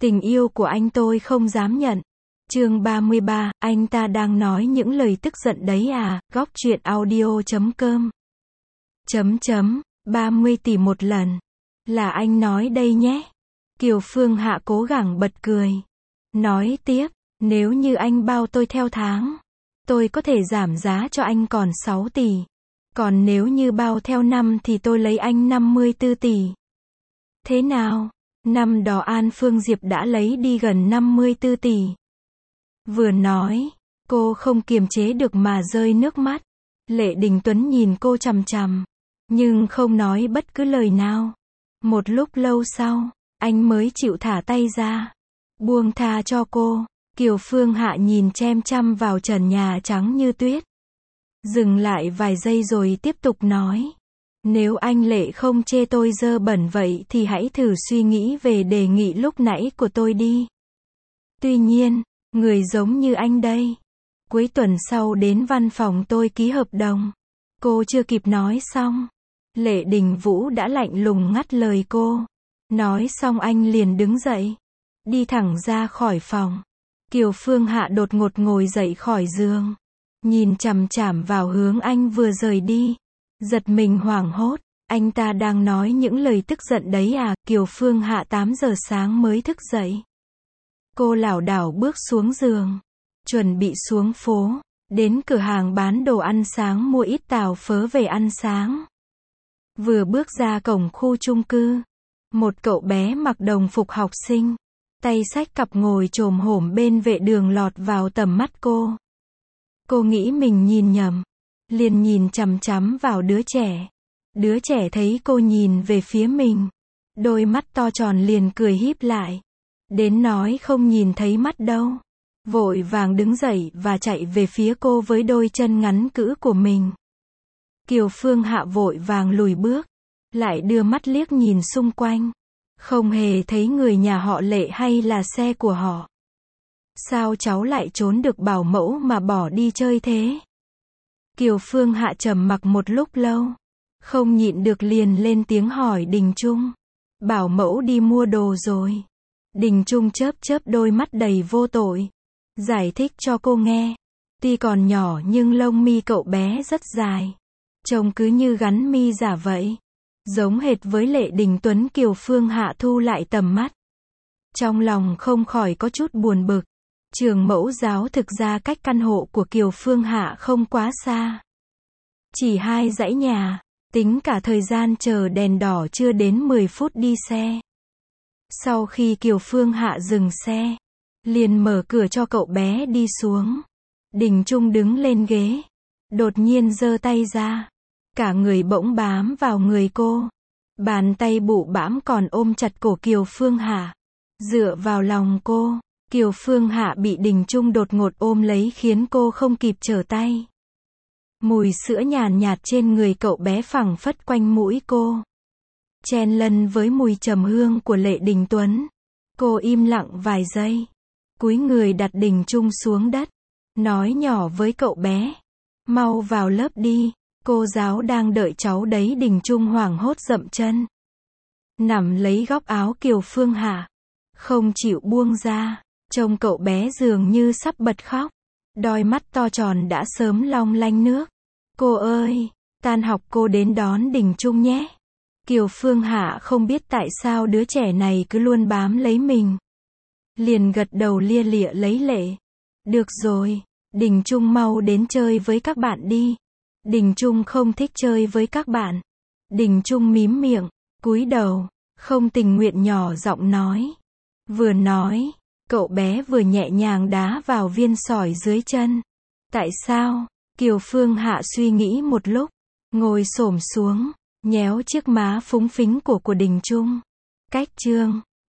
Tình yêu của anh tôi không dám nhận. Chương 33, anh ta đang nói những lời tức giận đấy à, góc truyện audio.com. 30 tỷ một lần. Là anh nói đây nhé. Kiều Phương Hạ cố gắng bật cười. Nói tiếp, nếu như anh bao tôi theo tháng, tôi có thể giảm giá cho anh còn 6 tỷ. Còn nếu như bao theo năm thì tôi lấy anh 54 tỷ. Thế nào? Năm đó An Phương Diệp đã lấy đi gần 54 tỷ. Vừa nói, cô không kiềm chế được mà rơi nước mắt. Lệ Đình Tuấn nhìn cô chằm chằm, nhưng không nói bất cứ lời nào. Một lúc lâu sau, anh mới chịu thả tay ra, buông tha cho cô. Kiều Phương Hạ nhìn chăm chăm vào trần nhà trắng như tuyết. Dừng lại vài giây rồi tiếp tục nói. Nếu anh Lệ không chê tôi dơ bẩn vậy thì hãy thử suy nghĩ về đề nghị lúc nãy của tôi đi. Tuy nhiên, người giống như anh đây. Cuối tuần sau đến văn phòng tôi ký hợp đồng. Cô chưa kịp nói xong, Lệ Đình Vũ đã lạnh lùng ngắt lời cô. Nói xong anh liền đứng dậy, đi thẳng ra khỏi phòng. Kiều Phương Hạ đột ngột ngồi dậy khỏi giường, nhìn chằm chằm vào hướng anh vừa rời đi. Giật mình hoảng hốt, anh ta đang nói những lời tức giận đấy à? Kiều Phương Hạ 8 giờ sáng mới thức dậy. Cô lảo đảo bước xuống giường, chuẩn bị xuống phố, đến cửa hàng bán đồ ăn sáng mua ít tàu phớ về ăn sáng. Vừa bước ra cổng khu chung cư, một cậu bé mặc đồng phục học sinh, tay xách cặp ngồi chồm hổm bên vệ đường lọt vào tầm mắt cô. Cô nghĩ mình nhìn nhầm, liền nhìn chằm chằm vào đứa trẻ. Đứa trẻ thấy cô nhìn về phía mình, đôi mắt to tròn liền cười híp lại. Đến nói không nhìn thấy mắt đâu. Vội vàng đứng dậy và chạy về phía cô với đôi chân ngắn cữ của mình. Kiều Phương Hạ vội vàng lùi bước, lại đưa mắt liếc nhìn xung quanh. Không hề thấy người nhà họ Lệ hay là xe của họ. Sao cháu lại trốn được bảo mẫu mà bỏ đi chơi thế? Kiều Phương Hạ trầm mặc một lúc lâu, không nhịn được liền lên tiếng hỏi Đình Trung. Bảo mẫu đi mua đồ rồi. Đình Trung chớp chớp đôi mắt đầy vô tội, giải thích cho cô nghe. Tuy còn nhỏ nhưng lông mi cậu bé rất dài, trông cứ như gắn mi giả vậy, giống hệt với Lệ Đình Tuấn. Kiều Phương Hạ thu lại tầm mắt, trong lòng không khỏi có chút buồn bực. Trường mẫu giáo thực ra cách căn hộ của Kiều Phương Hạ không quá xa, chỉ 2 dãy nhà, tính cả thời gian chờ đèn đỏ chưa đến 10 phút đi xe. Sau khi Kiều Phương Hạ dừng xe, liền mở cửa cho cậu bé đi xuống. Đình Trung đứng lên ghế, đột nhiên giơ tay ra, cả người bỗng bám vào người cô. Bàn tay bụ bãm còn ôm chặt cổ Kiều Phương Hạ, dựa vào lòng cô. Kiều Phương Hạ bị Đình Trung đột ngột ôm lấy khiến cô không kịp trở tay. Mùi sữa nhàn nhạt trên người cậu bé phảng phất quanh mũi cô, chen lân với mùi trầm hương của Lệ Đình Tuấn. Cô im lặng vài giây, cúi người đặt Đình Trung xuống đất, nói nhỏ với cậu bé. Mau vào lớp đi, cô giáo đang đợi cháu đấy. Đình Trung hoảng hốt dậm chân, nắm lấy góc áo Kiều Phương Hạ, không chịu buông ra. Trông cậu bé dường như sắp bật khóc, đôi mắt to tròn đã sớm long lanh nước. Cô ơi, tan học cô đến đón Đình Trung nhé. Kiều Phương Hạ không biết tại sao đứa trẻ này cứ luôn bám lấy mình, liền gật đầu lia lịa lấy lệ. Được rồi, Đình Trung mau đến chơi với các bạn đi. Đình Trung không thích chơi với các bạn. Đình Trung mím miệng, cúi đầu, không tình nguyện nhỏ giọng nói. Vừa nói, cậu bé vừa nhẹ nhàng đá vào viên sỏi dưới chân. Tại sao? Kiều Phương Hạ suy nghĩ một lúc, ngồi xổm xuống, nhéo chiếc má phúng phính của Đình Trung. Cách chương